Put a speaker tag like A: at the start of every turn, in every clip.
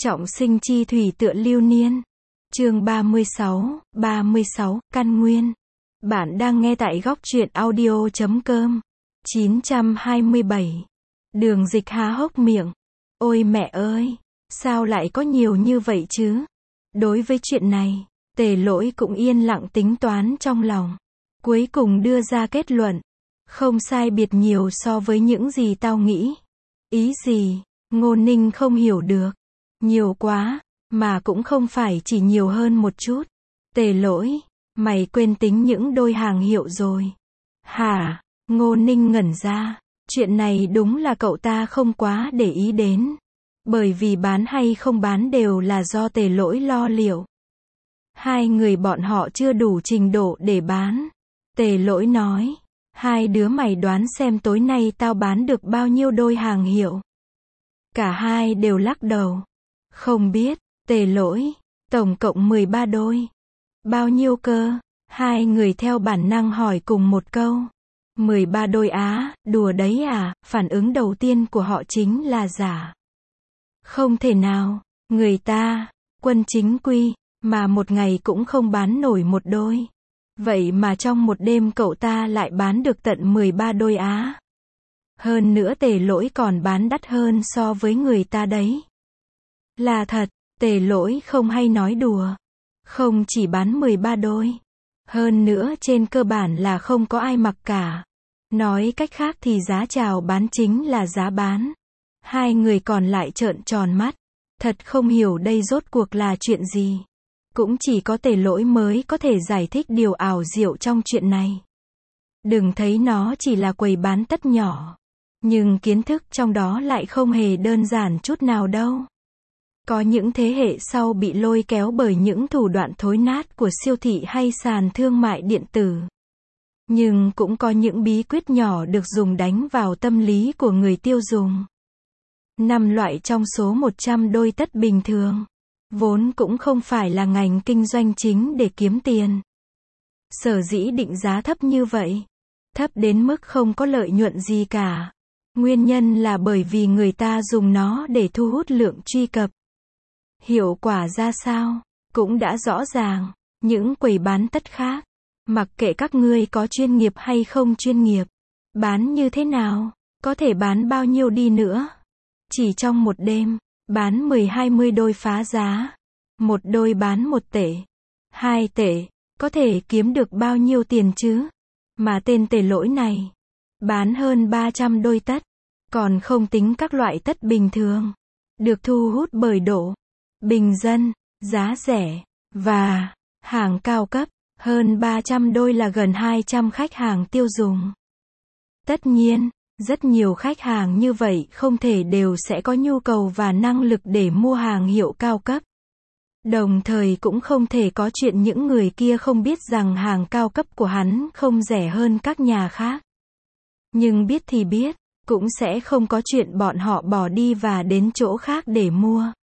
A: Trọng sinh chi thủy tựa lưu niên. Chương 36, căn nguyên. Bạn đang nghe tại góc truyện audio.com. 927. Đường Dịch há hốc miệng. Ôi mẹ ơi, sao lại có nhiều như vậy chứ? Đối với chuyện này, Tề Lỗi cũng yên lặng tính toán trong lòng. Cuối cùng đưa ra kết luận. Không sai biệt nhiều so với những gì tao nghĩ. Ý gì? Ngô Ninh không hiểu được. Nhiều quá, mà cũng không phải chỉ nhiều hơn một chút. Tề Lỗi, mày quên tính những đôi hàng hiệu rồi. Hả? Ngô Ninh ngẩn ra. Chuyện này đúng là cậu ta không quá để ý đến. Bởi vì bán hay không bán đều là do Tề Lỗi lo liệu. Hai người bọn họ chưa đủ trình độ để bán. Tề Lỗi nói, hai đứa mày đoán xem tối nay tao bán được bao nhiêu đôi hàng hiệu. Cả hai đều lắc đầu. Không biết. Tề Lỗi, tổng cộng 13 đôi. Bao nhiêu cơ? Hai người theo bản năng hỏi cùng một câu. 13 đôi á, đùa đấy à? Phản ứng đầu tiên của họ chính là giả. Không thể nào, người ta, quân chính quy, mà một ngày cũng không bán nổi một đôi. Vậy mà trong một đêm cậu ta lại bán được tận 13 đôi á. Hơn nữa Tề Lỗi còn bán đắt hơn so với người ta đấy. Là thật, Tề Lỗi không hay nói đùa. Không chỉ bán 13 đôi. Hơn nữa trên cơ bản là không có ai mặc cả. Nói cách khác thì giá chào bán chính là giá bán. Hai người còn lại trợn tròn mắt. Thật không hiểu đây rốt cuộc là chuyện gì. Cũng chỉ có Tề Lỗi mới có thể giải thích điều ảo diệu trong chuyện này. Đừng thấy nó chỉ là quầy bán tất nhỏ. Nhưng kiến thức trong đó lại không hề đơn giản chút nào đâu. Có những thế hệ sau bị lôi kéo bởi những thủ đoạn thối nát của siêu thị hay sàn thương mại điện tử. Nhưng cũng có những bí quyết nhỏ được dùng đánh vào tâm lý của người tiêu dùng. 5 loại trong số 100 đôi tất bình thường. Vốn cũng không phải là ngành kinh doanh chính để kiếm tiền. Sở dĩ định giá thấp như vậy. Thấp đến mức không có lợi nhuận gì cả. Nguyên nhân là bởi vì người ta dùng nó để thu hút lượng truy cập. Hiệu quả ra sao? Cũng đã rõ ràng. Những quầy bán tất khác. Mặc kệ các ngươi có chuyên nghiệp hay không chuyên nghiệp. Bán như thế nào? Có thể bán bao nhiêu đi nữa? Chỉ trong một đêm. Bán 10-20 đôi phá giá. Một đôi bán 1 tệ. 2 tệ. Có thể kiếm được bao nhiêu tiền chứ? Mà tên Tề Lỗi này. Bán hơn 300 đôi tất. Còn không tính các loại tất bình thường. Được thu hút bởi độ bình dân, giá rẻ, và hàng cao cấp. Hơn 300 đôi là gần 200 khách hàng tiêu dùng. Tất nhiên, rất nhiều khách hàng như vậy không thể đều sẽ có nhu cầu và năng lực để mua hàng hiệu cao cấp. Đồng thời cũng không thể có chuyện những người kia không biết rằng hàng cao cấp của hắn không rẻ hơn các nhà khác. Nhưng biết thì biết, cũng sẽ không có chuyện bọn họ bỏ đi và đến chỗ khác để mua.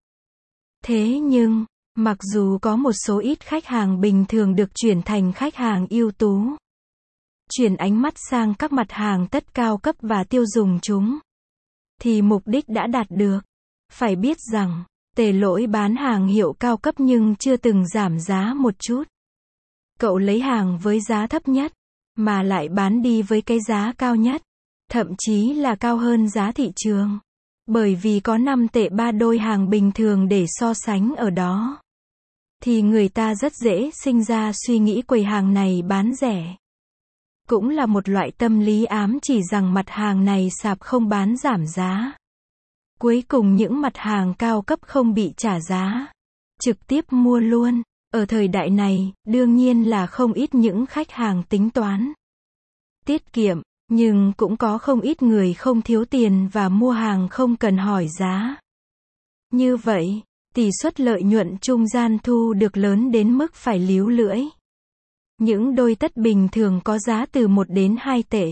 A: Thế nhưng, mặc dù có một số ít khách hàng bình thường được chuyển thành khách hàng ưu tú, chuyển ánh mắt sang các mặt hàng tất cao cấp và tiêu dùng chúng, thì mục đích đã đạt được. Phải biết rằng, Tề Lỗi bán hàng hiệu cao cấp nhưng chưa từng giảm giá một chút. Cậu lấy hàng với giá thấp nhất, mà lại bán đi với cái giá cao nhất, thậm chí là cao hơn giá thị trường. Bởi vì có 5 tệ 3 đôi hàng bình thường để so sánh ở đó. Thì người ta rất dễ sinh ra suy nghĩ quầy hàng này bán rẻ. Cũng là một loại tâm lý ám chỉ rằng mặt hàng này sạp không bán giảm giá. Cuối cùng những mặt hàng cao cấp không bị trả giá. Trực tiếp mua luôn. Ở thời đại này, đương nhiên là không ít những khách hàng tính toán tiết kiệm. Nhưng cũng có không ít người không thiếu tiền và mua hàng không cần hỏi giá. Như vậy, tỷ suất lợi nhuận trung gian thu được lớn đến mức phải líu lưỡi. Những đôi tất bình thường có giá từ 1 đến 2 tệ.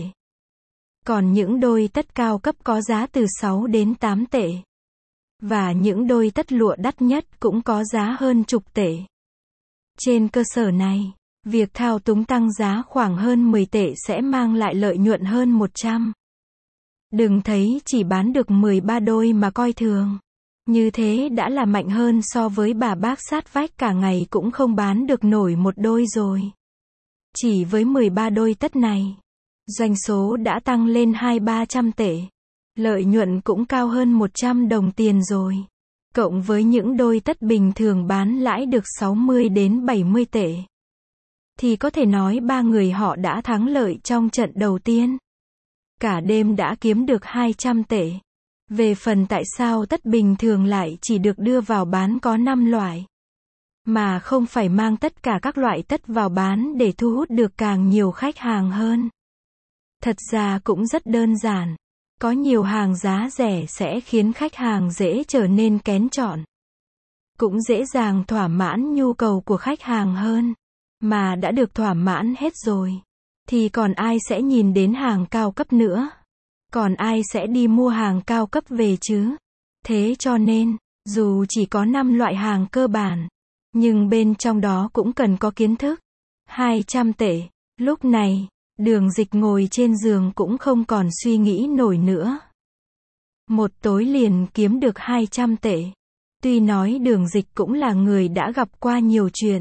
A: Còn những đôi tất cao cấp có giá từ 6 đến 8 tệ. Và những đôi tất lụa đắt nhất cũng có giá hơn chục tệ. Trên cơ sở này, việc thao túng tăng giá khoảng hơn 10 tệ sẽ mang lại lợi nhuận hơn 100. Đừng thấy chỉ bán được 13 đôi mà coi thường. Như thế đã là mạnh hơn so với bà bác sát vách cả ngày cũng không bán được nổi một đôi rồi. Chỉ với 13 đôi tất này, doanh số đã tăng lên 200-300 tệ. Lợi nhuận cũng cao hơn 100 đồng tiền rồi. Cộng với những đôi tất bình thường bán lãi được 60 đến 70 tệ. Thì có thể nói ba người họ đã thắng lợi trong trận đầu tiên. Cả đêm đã kiếm được 200 tệ. Về phần tại sao tất bình thường lại chỉ được đưa vào bán có 5 loại, mà không phải mang tất cả các loại tất vào bán để thu hút được càng nhiều khách hàng hơn. Thật ra cũng rất đơn giản. Có nhiều hàng giá rẻ sẽ khiến khách hàng dễ trở nên kén chọn. Cũng dễ dàng thỏa mãn nhu cầu của khách hàng hơn. Mà đã được thỏa mãn hết rồi, thì còn ai sẽ nhìn đến hàng cao cấp nữa? Còn ai sẽ đi mua hàng cao cấp về chứ? Thế cho nên, dù chỉ có 5 loại hàng cơ bản, nhưng bên trong đó cũng cần có kiến thức. 200 tệ. Lúc này, Đường Dịch ngồi trên giường cũng không còn suy nghĩ nổi nữa. Một tối liền kiếm được 200 tệ. Tuy nói Đường Dịch cũng là người đã gặp qua nhiều chuyện.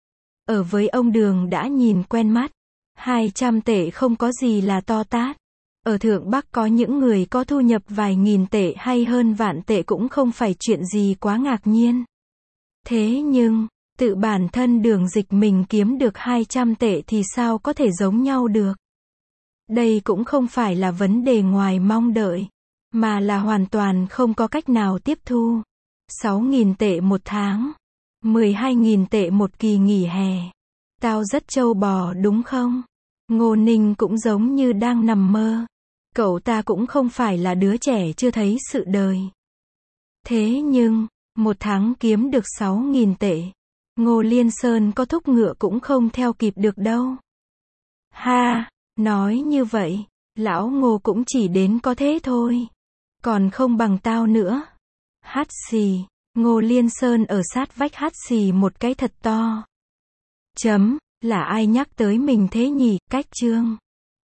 A: Ở với ông Đường đã nhìn quen mắt. 200 tệ không có gì là to tát. Ở Thượng Bắc có những người có thu nhập vài nghìn tệ hay hơn vạn tệ cũng không phải chuyện gì quá ngạc nhiên. Thế nhưng, tự bản thân Đường Dịch mình kiếm được 200 tệ thì sao có thể giống nhau được? Đây cũng không phải là vấn đề ngoài mong đợi, mà là hoàn toàn không có cách nào tiếp thu. 6.000 tệ một tháng, 12.000 tệ một kỳ nghỉ hè. Tao rất trâu bò đúng không? Ngô Ninh cũng giống như đang nằm mơ. Cậu ta cũng không phải là đứa trẻ chưa thấy sự đời. Thế nhưng, một tháng kiếm được 6.000 tệ. Ngô Liên Sơn có thúc ngựa cũng không theo kịp được đâu. Ha, nói như vậy, lão Ngô cũng chỉ đến có thế thôi. Còn không bằng tao nữa. Hắt xì, Ngô Liên Sơn ở sát vách hắt xì một cái thật to. Là ai nhắc tới mình thế nhỉ? Cách chương.